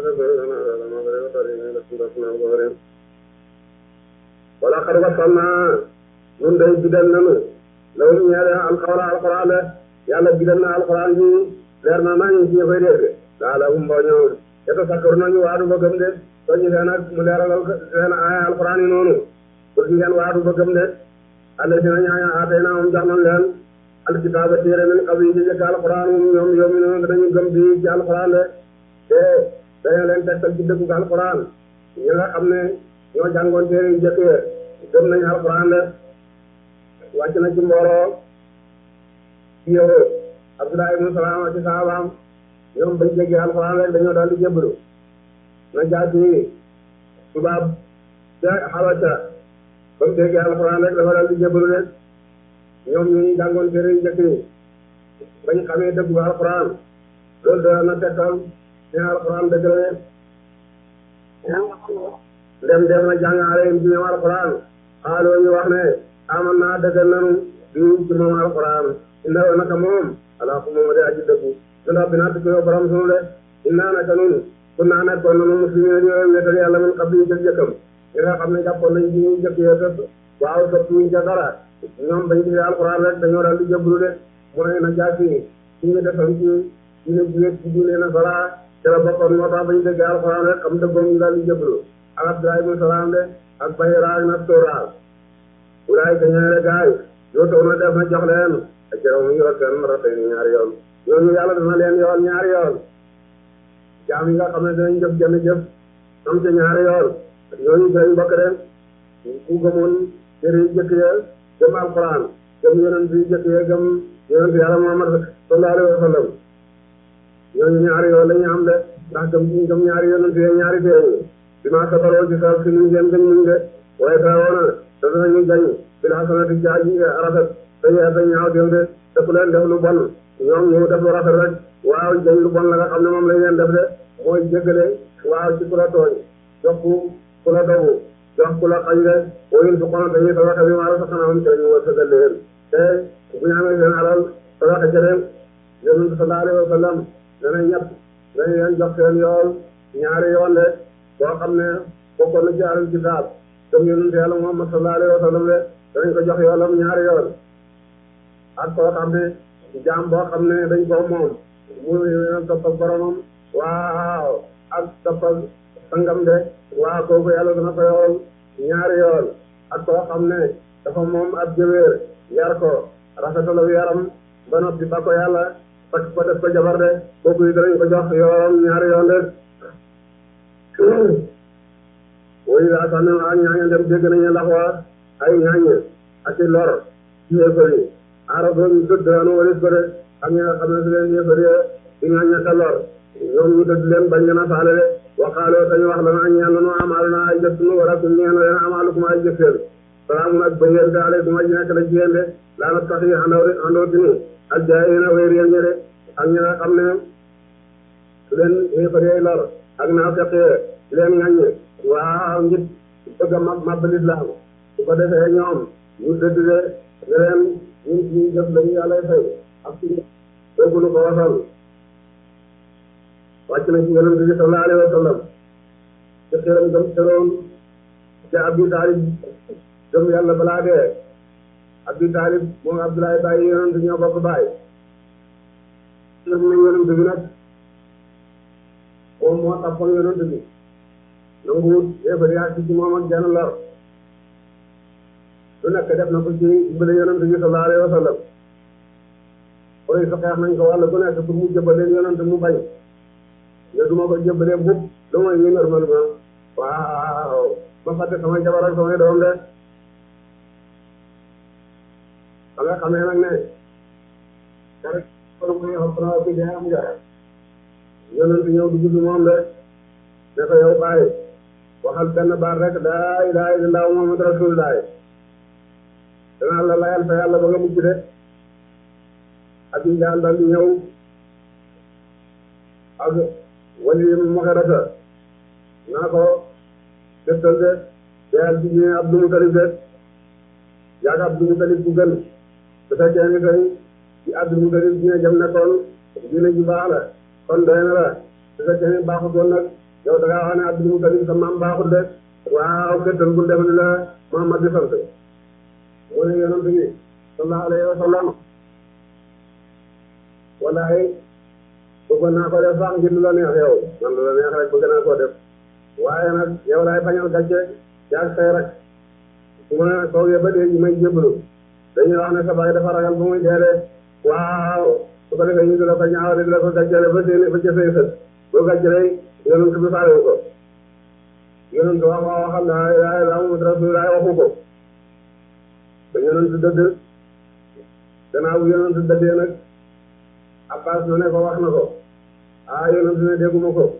ولا قد وصلنا من ده بدل نمو لو إن هذا القرآن القرآن يلا بدلنا القرآن جي لأننا ما ينسي غيره لا لهم بنيون يتذكرون أن يوعدوا بكم ده فجي لنا مدار لنا آية القرآن نونو فجي لنا وعدوا بكم ده الذين آتيناهم جعلنا لهم alkitaaba téere min qabli ci jëkk alquran ñoom yow mi noonu dañu gëm bi ci alquran de te dañu leen tegtal ci dëggu alquran ñi nga xam ne ñoo jàngoon téere yu jëkk ya gëm nañu alquran de wàcc na ci mbooloo ci yow Abdullah ibn Salaam ak saabaam ñoom bañ déggee alxuraan rek dañoo daal di jébbalu na jaati tubaab ca Habasha ba mu déggee alxuraan rek dafa daal di jébbalu rek ñoom ñu jàngoon téere yu njëkk yi bañ xamee dëgg bu alxuraan loolu dana na tekkal ne alxuraan dëgg la ndem dem na jàng alayhim ci ñoom alxuraan xaaloo ñu wax ne aman naa dëggal nanu bi ci moom alxuraan inna naka moom ala ko moom de aji dëggu su ndax bi naa tukki yow borom sunu de inna naka nun kun naa nekkoon nanu muslimin yooyu wéetal yàlla min xam li jëkk jëkkam ñi nga xam ne jàppoon nañ ci ñu jëkk yoo tëpp waaw topp ñu ca dara ñoom bañ ci alxuraan rek dañoo daal di jëblu de mooy na jaasi ci ñu defoon ci diine jiwét ci diine na sala ca la bokkoon moo tax bañ déggee alxuraan rek xam dëggoom ñu daal di jëblu ak Abdullah ibn Salaam de ak Bayra ak Nastora wulaay ka ñaare gaay yoo taw na def na jox leen ak jaraw mu yor seen ratay ni ñaari yoon ñooñu yàlla dana leen yoon ñaari yoon jaam yi nga xam ne dinañ jëf jënd jëf am ca ñaari yoon ñooñu dinañ bokk de ku gëmoon téere yi jëkk ya gëm alquran gëm yonent yi jëkk ya gëm yonent yàlla Muhammad sallallahu alayhi wa sallam ñooñu ñaari yoon la ñu am de ndax gëm ci gëm ñaari yonent yi ñaari téere bi maa sabaroo ci sa si ñu ngeen gën ñu de waaye taa woona te danañu gañ bil hasanati jaaji rafet te yeer te ñaaw dem de te ku leen def lu bon ñoom ñu def lu rafet rek waaw jañ lu bon la nga xam ne moom lañ leen def de mooy jéggale waaw ci ku la tooñ jox ku la dogu jox ku la xañ de woyun su xono dañuy tawaxe bi maa rasaqnaahum ci lañu wërsëgal leen te bu ñu amee seen alal tawaxe ca dem yonent sallallahu alayhi wa sallam dana ñett dañ leen jox seen yool ñaari yoon de boo xam ne bokkoon na ci ahlul kitaab comme yonent yàlla Muhammad sallallahu alayhi wa sallam de danañ ko jox yoolam ñaari yoon ak koo xam ne jaam boo xam ne dañ koo moom mu toppal boromam waaw ak toppal sangam de waaw kooku yàlla dana ko yool ñaari yoon ak koo xam ne dafa moom ab jëwéer yar ko rafetalu yaram ba noppi ba ko yàlla fekk ko def ko jabar de kooku yi danañ ko jox yoolam ñaari yoon de woy daa sax ne ak ñaaña dem dégg nañu ndax waa ay ñaañe ak i lor ci yéefar yi aara doon dëdd anu walis ko de ak ñi nga xam ne si leen yéefar yi di ñaaña ka lor ñoom ñu dëdd leen bañ leen a faale de waxaaloo dañu wax lana ak ñaan lanu amaal na ay jëf sunu wala kum ñeen leen amaalukum ay jëf seen salaamun ak bëyeen de aleykum aji nekk la ci yéen de laana tax yi andoo andoo dinu ak jaay yéen a wéer yéen ñe de ak ñi nga xam ne su leen yéefar yi lor ak naa feqee leen ngaññe waaw ngir bëgg a mab mab lislaam su ko defee ñoom ñu dëdd de ne leen ñun suñu jëf lañu yàlla fay ak suñu doogu nu ko wasal wàcc na ci yonent bi sallallahu alayhi wa sallam ci xëram gëm tëroon ci Abi Taalib gëm yàlla balaa dee Abi Taalib moom Abdoulaye Baye yonent ñoo bokk baay na yonent bi nag moom moo tappoon yonent bi nanguwut yéefar yaa ci moom ak jenn lor lu nekk def na ko ci dimbale yonent bi sallallahu alayhi wa sallam koy sa xeex nañ ko wàll bu nekk pour mu jëbaleen yonent mu bañ ne duma ko jëbalee mbubb lu mooy ñu normal ma waaw ma fàtte sama jabar ak samay doom de ba nga xamee nag ne rek pour muy xoppanaa bi dee am njare yonent ñëw dugg ci moom de ne ko yow bàyyi waxal benn baat rek laa ilaaha illallaah Muhammadu rasuulullaah danaa la layal fa yàlla ba nga mujj de Abi Jahl daal di ñëw ak wali Mughirata naa ko dëttal de deyal ci diine Abdul Mutalib de yàgg Abdul Mutalib bu gën su fekkee ni tey ci Abdul Mutalib diine jam nekkoon diine ji baax la kon doy na la su fekkee ni baaxutoon nag yow da ngaa wax ne Abdul Mutalib sa maam baaxut de waaw gëttal bu def li la Muhammad di sant mu ne yonent bi sallallahu alayhi wa sallam wallahi bëggoon naa ko def sax ngir lu la neex yow man lu la neex rek bëgg naa koo def waaye nag yow laay bañal gàcce yaag say rek su ma toogee ba léegi may jébbalu dañuy wax ne sa baay dafa ragal ba muy dee de waaw su ko defee ñu di la ko ñaawale di la ko gàccele ba seen ba ca say sët boo gàccelee yonent bi faale ko yonent wax waa waxal laa ilaaha illallaah Muhammadu rasuulullaah waxu ko ba yonent dëdd gannaaw bu yonent dëddee nag Abbas na ne ko wax na ko ah yonent ne dégguma ko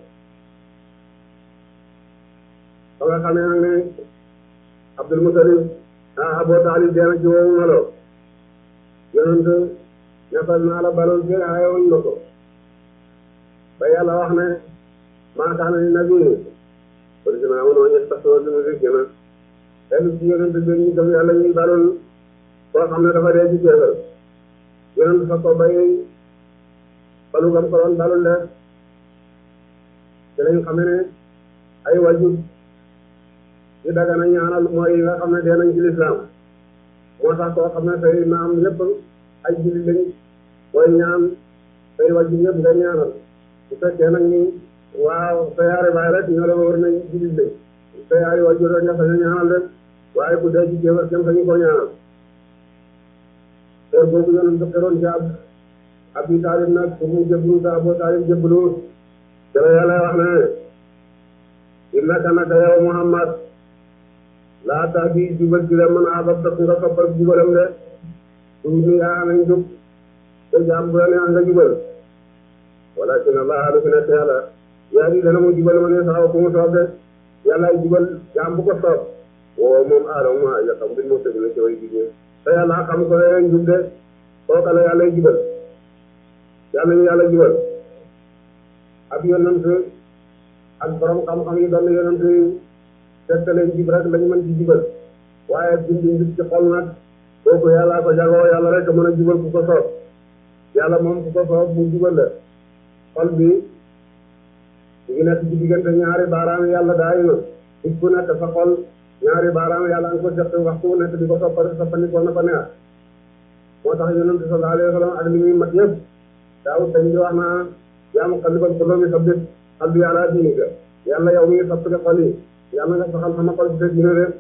ba nga xamee nag ne Abdul Mutalib ah Abu Talib dee na ci woowu meloo yonent nekkal naa la balul fii ayewuñ ma ko ba yàlla wax ne maa kaana li nabi président amoon na ñett personnes yu mu fi gën a benn ci yonent bi ñu gëm yàlla ñuy balul koo xam ne dafa dee ci kéefër yonent fa ko bay balu gam ko doon balul de ci lañ xam ne ay wajur yu dagana ñaanal mooy yi nga xam ne dee nañ ci lislaam moo tax koo xam ne say maam yëpp ay jullit lañ booy ñaan say wajur yëpp nga ñaanal su fekkee nag ni waaw sa yaari baay rek ñoo la war nañ jullit lañ sa yaari wajur rek nga sañ a ñaanal rek waaye ku dee ci kéefar kenn sañu ko ñaanal heure boobu yonent xeroon ci ab Abi Taalib nag pour mu jébbalu sa Abu Taalib jébbalu te la yàlla wax ne innaka naka yow Muhammad laa tahdi jubal ci la mën a ahbabta nga soppal jubalam de suuf ni yaa nañ jub te jaam bu la neex nga jubal walakin Allah lu fi nekk yàlla yaa di dana mu jubal ma ne sax ku mu soob de yàlla jubal jaam bu ko soob woo moom aadama ya xam bi moo tëgg na ci way jigéen te yàlla xam ko leen jub de kooka la yàlla jubal yàlla ñu yàlla jubal ab yonent ak borom xam-xam yi doon yonent yi tegte leen jub rek lañu mën ci jubal waaye bindi njub ci xol nag kooku yàlla ko jagoo yàlla rek mën a jubal ku ko soob yàlla moom ku ko soob mu jubal la xol bi ñu ngi nekk ci diggante ñaari baaraam yàlla daay na nit ku nekk sa xol ñaari baaraam yàlla nga ko seq waxtu wu nekk di ko soppal soppandikoo na ko neex moo tax yonent sallallahu alayhi wa sallam ak li muy mat yëpp daawut dañ di wax naa yaa muqallibal quluubi sabbit qalbi alaa diinika yàlla yow mi ngi soppali xol yi yàlla nga saxal sama xol bi te dina rek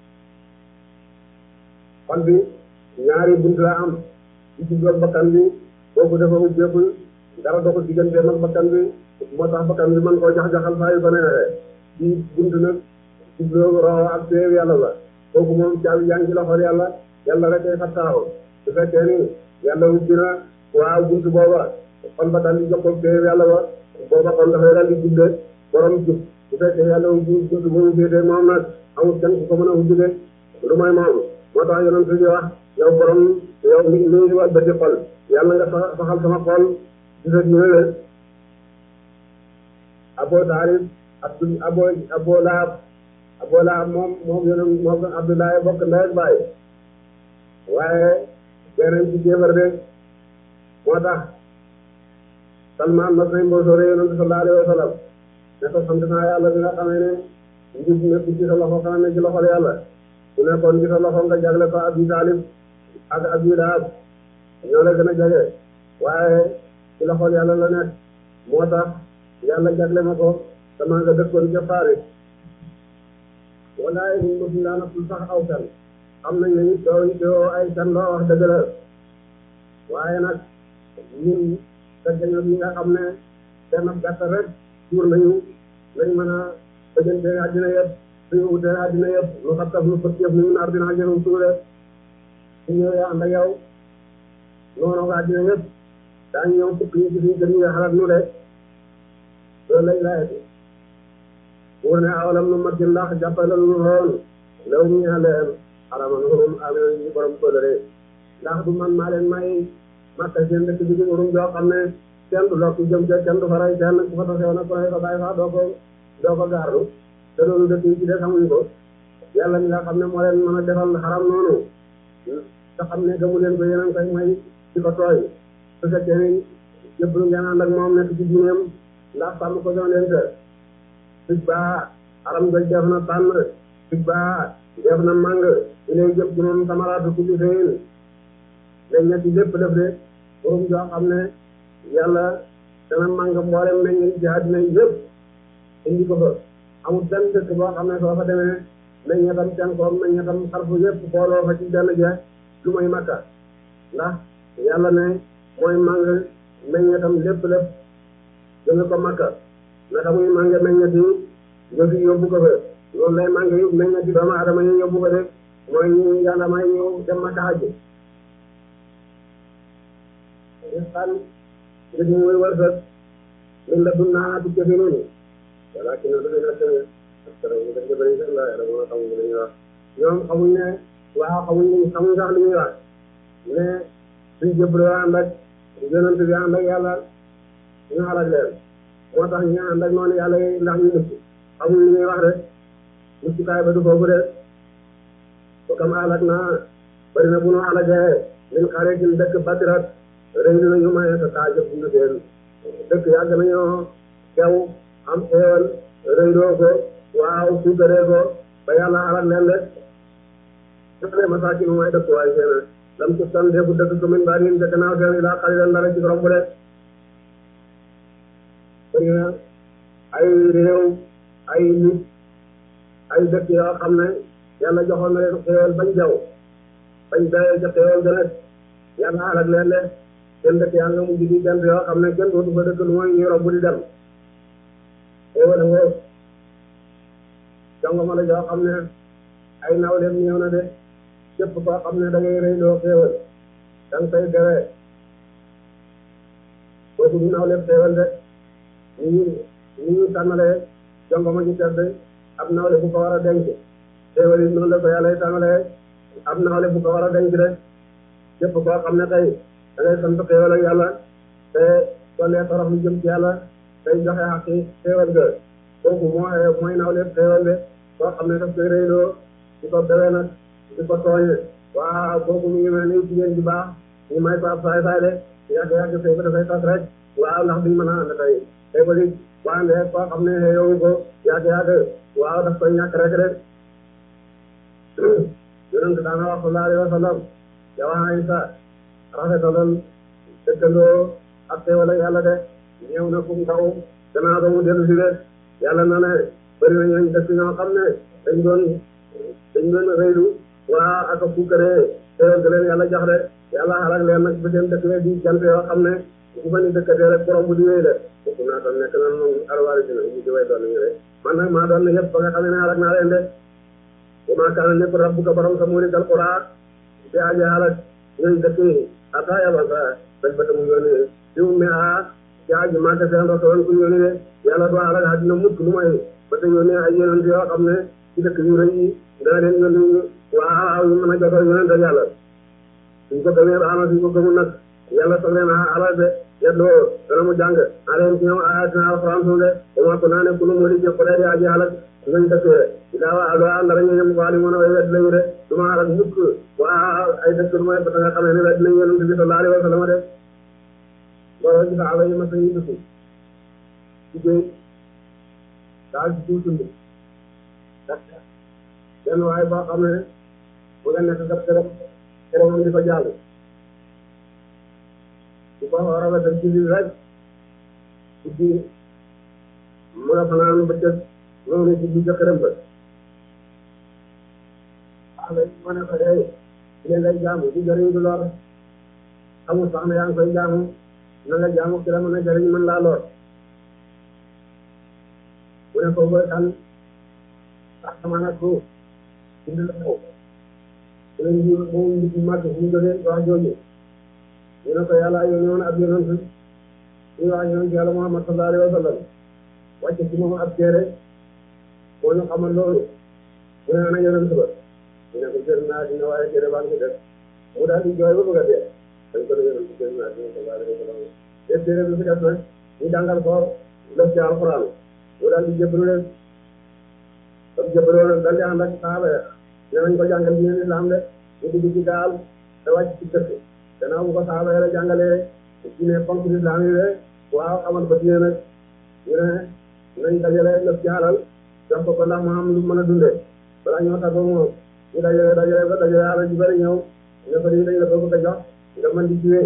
xol bi ñaari bunt la am ci jubloog bakkan bi kooku dafa ubbeeku dara doxul digganteem ak bakkan bi moo tax bakkan bi mën koo jax-jaxal saa yu ko neexee ci bunt nag jubloog roxo ak teew yàlla la kooku moom caabi yaa ngi ci loxol yàlla yàlla rek ay fattaaw su fekkee ni yàlla ubbi na waaw bunt booba xol ba daal di jokkoo teew yàlla ba booba xol dafay daal di jubbe borom jub su fekkee yàlla ubbi bunt boobu féetee moom nag amul kenn ku ko mën a ubbi de lu mooy moom moo tax yonent bi wax yow borom yow mi mi wal ba ci xol yàlla nga saxal sama xol di sa ñëwee Abu Taalib Abdul Abo Abu Lahab Abu Lahab moom moom yonent moom Abdoulaye bokk ndey ak baay waaye beneen ci jéefar de moo tax Salmaan mas nañ mboosóore yonent sallallahu alayhi wa sallam ne ko sant naa yàlla bi nga xamee ne njub nekk ci sa loxo xanaa ne ci loxol yàlla su nekkoon ci sa loxo nga jagle ko Abi Taalib ak Abi Lahab ñoo la gën a jage waaye ci loxol yàlla la nekk moo tax yàlla jagle ma ko sama nga dëkkoon ca Faris walaay ñu mësuñ laa natul sax aw kan xam nañ ne it doo doo ay kan loo wax dëgg la waaye nag ñun fekkeño yi nga xam ne benn gàtt rek suur nañu nañ mën a bëjante àddina yëpp suñu wutee àddina yëpp lu xam taf lu fëkk yëpp ñu naar dina jëru suure su ñëwee ànd ak yow noonu ko àddina yëpp daañu ñëw fukk ñu ci suñu gën ñu xalaat nu de loolu lay laajati pour ne awalam nu mat ndax jàppale lu xool law ñu leen xaraman xurum amee ñu borom kóllëre ndax du man maa leen may makka seen dëkk bi xurum joo xam ne kenn du lokk jëm ca kenn du fa rey kenn ku fa tasew nag ku rey fa bàyyi fa doo ko doo ko gaarlu te loolu dëkk yi ci des xamuñu ko yàlla mi nga xam ne moo leen mën a defal xaram noonu te xam ne gëmu leen ko yeneen koy may ci ko tooy su fekkee ni yëpp lu ngeen ànd ak moom nekk ci diineem ndax sàmm ko doon leen te fig baa aram nga def na tànn fig baa def na màng ilay jëpp ci moom samaraatu kulli shay'in léegi ñetti lépp def de borom joo xam ne yàlla dana màng mboolem meññ ci àddina yëpp indi ko fa amul benn dëkk boo xam ne soo fa demee meññetam cankoom meññetam xarfu yëpp booloo fa ci benn jeex lu may makka ndax yàlla ne mooy màng meññetam lépp lépp jëme ko makka naka muy mànge meññeti nga fi yóbbu ko fa loolu lay mànge yu meññeti doomu adama yi yóbbu ko de mooy ñu yàlla may ñu dem makka hajji risqan ngir ñu muy wërsëg min la dun naa di jëfe noonu wala ki na dëgg nag parce que ñu dañ ko bëri sax la yàlla moo xamul li ñuy wax ñoom xamuñ ne waaw xamuñ xamuñ sax li ñuy wax mais suñ jëbloo ànd ak yonent bi ànd ak yàlla ñu xalaat leen moo tax ñu ànd ak noonu yàlla yi ndax ñu mucc xamuñ li ñuy wax de muccukaay ba du foofu de ba kam alak naa bëri na bu nu alagee min xare ci dëkk batirat rëy na ñu maye sa kaa jëf dund seen dëkk yàgg nañoo teew am xéewal rëydoo ko waaw suukaree ko ba yàlla alak leen de dëkk masaakin mooy dëkk waaye seen lam ci tan defu dëkk commune ba nin dëkk naaw seen ilaa xali leen dara ci romb de bëri na ay réew ay nit ay dëkk yoo xam ne yàlla joxoon na leen xéewal bañ jaw bañ dayoo ca xéewal ga nag yàlla alak leen de seen dëkk yaa nga mujj di jant yoo xam ne kenn dootu fa dëkk lu mooy ñuy romb di dem xéewal nga jongoma la joo xam ne ay nawleem ñëw na de képp koo xam ne da ngay rëy loo xéewal da nga koy dewee kooku du nawleem xéewal de ñu ñu ñu ñu tànnalee jongoma ji tedd ab nawle bu ko war a denc xéewal yi noonu la ko yàlla tànnalee ab nawle bu ko war a denc de képp koo xam ne tey da ngay sant xéewal ak yàlla te dolee torox lu jëm ci yàlla tey joxe xaqi xéewal ga kooku mooy mooy nawleem xéewal de koo xam ne daf koy rëyloo di ko dewee nag di ko tooñe waaw kooku mu ngi mel ni jigéen ji baax ñu may ko ab saay saay de yàgg yàgg sëy ba dafay tas rek waaw ndax duñ mën a ànd tey tey ba di waande koo xam ne yow ko yàgg yàgg waaw daf koy ñàkk rek rek yonent daana wax sallallahu alayhi wa sallam yow Aysa rafetalal dëkkandoo ak xéewal ak yàlla de ñëw na fu ndaw gannaaw ba mu dellu si de yàlla na ne bëri na ñooñ dëkk ñoo xam ne dañ doon dañ doon rëylu waa ak a fukkaree xéewal ga leen yàlla jox de yàlla xalak leen nag ba seen dëkk we di jant yoo xam ne bu fa ni dëkkatee rek borom bu di wéy de fukk naa tam nekk na moom arwaari si na ñu di way doon ñu de man nag maa doon ne yëpp ba nga xam ne xalak naa leen de bu maa kaana nekk rabbuka borom sa muuri kal qura di aji xalak ñooñ dëkk yi ata yaba sa dañ ba tamu yónni di mu a ci aji màgg seen rasoon ku yónni de yàlla doo xalak àddina mukk lu may ba ta yónni ay yonent yoo xam ne ci dëkk yu rëy yi dana leen yónni waaw yu mën a jotoo yonent ak yàlla suñ ko gëmee baax na suñ ko gëmul nag yàlla soog leen a alal de yeddoo dana mu jàng aleen ci ñoom ayatina alquran suuf de oma ko naa ne kulu moo di jëf ko dee aji xalak ngañ dëkkee daa waa alo ndara ñu ñëm waali mën a way wedd lañu de du ma xalak mukk waa ay dëkk du may ba nga xamee ne wedd nañ yonent bi sallallahu alayhi wa sallam de loolu ci saaba yi mas nañu dëkk ci géej daal ci suuf tund benn waaye boo xam ne mu nga nekk gab këram këramam di ko jàll di ko rafetal ci biir rek guddi mu nga fanaan bëccëg noonu ci biir këram ba xale yi ma ne ko hey li ngay jaamu di jëriñ du lor xamul sax ne yaa ngi koy jaamu na nga jaamu ki la mën a jëriñ mën laa lor mu ne ko ba kan sax sama nag suuf indi la ko mu ne ñu moom nit ñu màgg fu ñu jógee wax jooju ñu ne ko yàlla yónni woon ab yonent ñu wax yonent yàlla Muhammad sallallahu alayhi wa sallam wàcce ci moom ab téere moo ñu xamal loolu mu ne ana yonent ba ñu ne ko jël naa dina waaye téere baa ngi def mu daal di jooy ba bëgg a dee dañ ko ne yonent jël naa dina sallallahu alayhi wa sallam te téere bi fi def nag ñu jàngal ko lëf ci alquran mu daal di jébbalu leen ba jébbaloo nag daal di ànd ak saaba ya ne nañ ko jàngal diine islam de ñu dugg ci gaal te wàcc ci dëkk gannaaw bu ko saaba ya la jàngalee diine fonk islam yi de waaw xamal ko diine nag ñu ne nañ dajale lëf ci alal jox ko ko ndax mu am lu mën a dundee balaa ñoo tàggoo moom ñu dajale dajale ba dajale alal ji bëri ñëw ne ko nii dañ la ko bëgg a jox nga mën di jiwee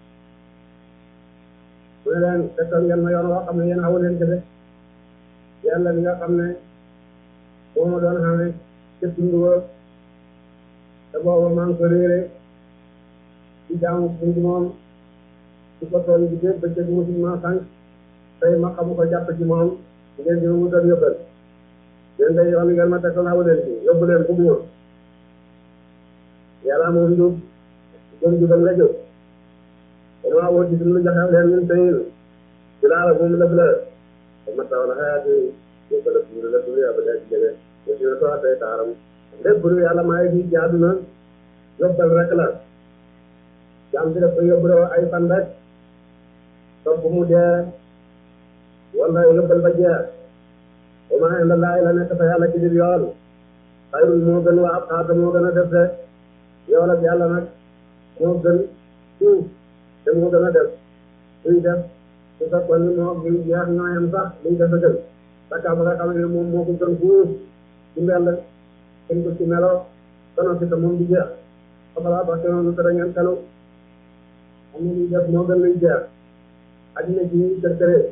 mu ne leen tegtal ngeen ma yoon woo xam ne yéen awu leen ci de yàlla li nga xam ne moo ma doon xamee ca tund wa te booba maa ngi ko réere ci jaamu bundi moom ci ko tool bi dé bëccëg musuñ ma sànq tey ma xamu ko jàpp ci moom ngeen di ma wutal yóbbal yéen day yoon ngeen ma tegtal awu leen ci yóbbu leen bugg ma yàlla moom njub jëm jubal nga jóg damaa wóor ci suñu joxe leen ñun tey ci laala moom lëb la ma taw la xayaat yi ñu ko def ñu la dunya ba day jege ñu ci la too tey taaram lépp lu yàlla maay fii ci àdduna yóbbal rek la jaam bi daf ko yóbbuloo ay fan rek topp mu dee wala yóbbal ba jeex wa maa inda Allaahi la nekk fa yàlla ci biir yoon xayrun moo gën wa abqaa moo gën a def de yool ak yàlla nag moo gën suuf te moo gën a def suy def su fekkoon ni moo gi jeex ñooyam sax luñ def a gën sakka ba nga xam ne moom moo ko gën fuuf ci mbell gën ko ci melo kono si te moom di jeex afalaa ta'qiluun te da ngeen xelu am na luy def moo gën luy jeex addina ci kër këree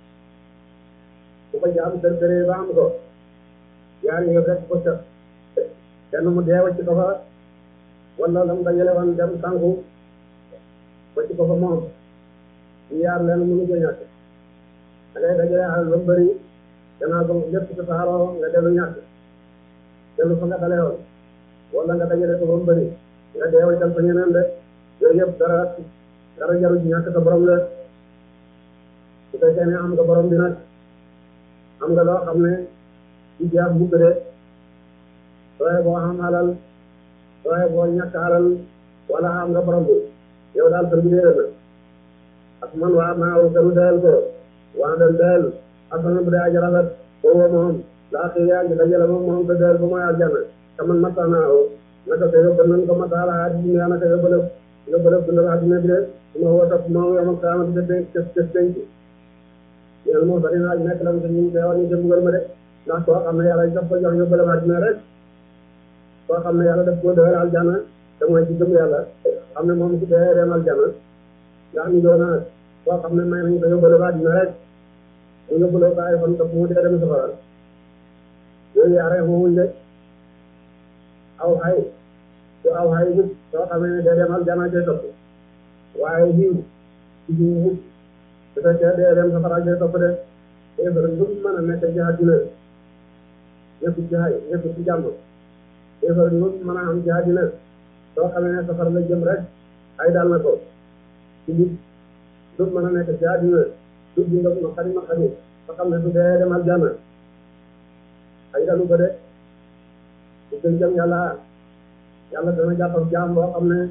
bu ko jaam kër këree ba am ko yaar yi rek ko set kenn mu dee wacc ko fa wala lam dajale woon dem sànku wacc ko fa moom ñu yaar leen mënu ko ñàkk da ngay dajale alal ba mu bëri gannaaw ko lépp sa saaroo nga dellu ñàkk dellu fa nga dalee woon wala nga dajale ko ba mu bëri nga dee waccal fa ñeneen de yooyu yëpp dara dara jaru ci ñàkk sa borom la su fekkee ne am nga borom bi nag am nga loo xam ne ci jeex mukk de sooy boo xam alal sooy boo ñàkk alal wala am nga borom bi yow daal sa mbir na ak man waa naaw kanu dayal ko waa den dayal asana bu dee aja rafet boobu moom laa xëy yaa ngi dajale moom moom te dayal ko mooy aljanna te man matta naaw naka ko yóbbal nañ ko mattaala addina yaa naka yóbbal yóbbal dundal addina bi de su ma woo topp moom yow ma kaamati de cës cës denc yéen moom bari naa nekk la nga ñu teewal ñu jëm ma de ndax koo xam ne yàlla daf ko jox yóbbal addina rek koo xam ne yàlla daf koo dëgër aljanna te mooy ci gëm yàlla xam ne moom ci dee dem aljanna ndax ñu doon nag koo xam ne may nañu ko yóbbale ba dina rek mu yóbbaloo ko ay fan topp mu dee dem safara yooyu yaaree moomuñ de aw xay su aw xay nit soo xamee ne dee dem aljanna cay topp waaye xiiw ci xiiw mut su fekkee dee dem safara cay topp de éefar lu mën a nekk ci àddina ñëpp ci xay ñëpp ci jàmm éefar lu mën a am ci àddina soo xamee ne safara la jëm rek ay dal na ko ci nit lu mën a nekk ci àddina du dundam ma xari ma xari ba xam ne su dee dem aljanna ay dalu ko de su gën jëm yàlla yàlla dana jàppal jaam boo xam ne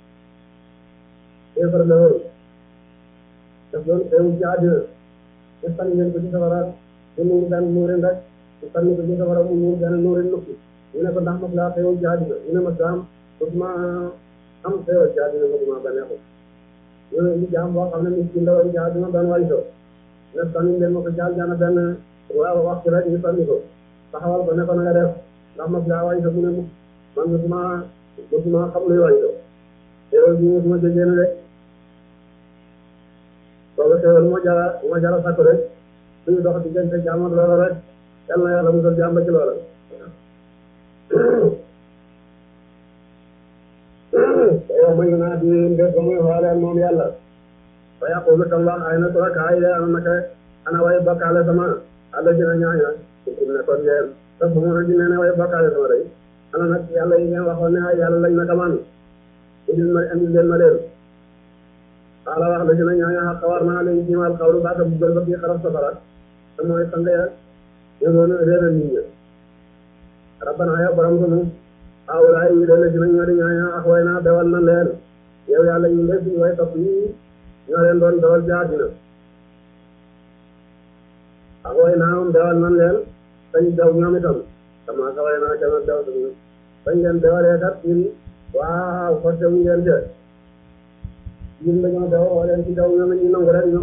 éefar la woon daf doon xeewul ci àddina te sànni leen ko ci safara mu nuur benn nuurin rek te sànni ko ci safara mu nuur benn nuurin nukki ñu ne ko ndax mas laa xeewul ci àddina ñu ne ma saam mosuma am xeewal ci àddina mosuma baneexu ñu ne ñu jaam boo xam ne nit ki ndawoon ci àddina doon way so ne sànni leen ma ko jaal jaana benn waaw waxtu rek ñu sànni ko taxawal ko ne ko na nga def ndax mas laa way so mu ne mu man mosuma mosuma xam luy way so xeewal bi mosuma jégéen rek boobu xeewal moo jara moo jara sakku rek suñu dox diggante jaam ak loola rek yal na yàlla musal jaam ba ci loola te yow ma naa di mbir ba muy xooleen moom yàlla fa yaqulu tam wax ay na surakaay de ana naka ana way bokkaale sama àlla dina ñaaña suñu ne kon ngeen te bu ma di ne way bokkaale sama day ana nag yàlla yi ngeen waxoon ne ay yàlla lañ naka man indil ma indil leen ma leen xaala wax la dina ñaaña xaq war naa leen jimal xawlu baata bu gën ba bii xaraf safara te mooy sang ya ñu doon réeral nit ñi rabbana ya borom sunu awlaay yi de la dina ñoo di ñaaña ak way naa dewal na leen yow yàlla ñu nde suñu way topp yi ñoo leen doon dewal jaadina ak way naa moom dewal nan leen dañ dew ñoom itam sama ka way naa kenn dew suñu bañ leen dewalee kat ñun waaw forcé wuñ leen de ñun dañoo dew woo leen ci dew ñoom ñu nangu rek ñoom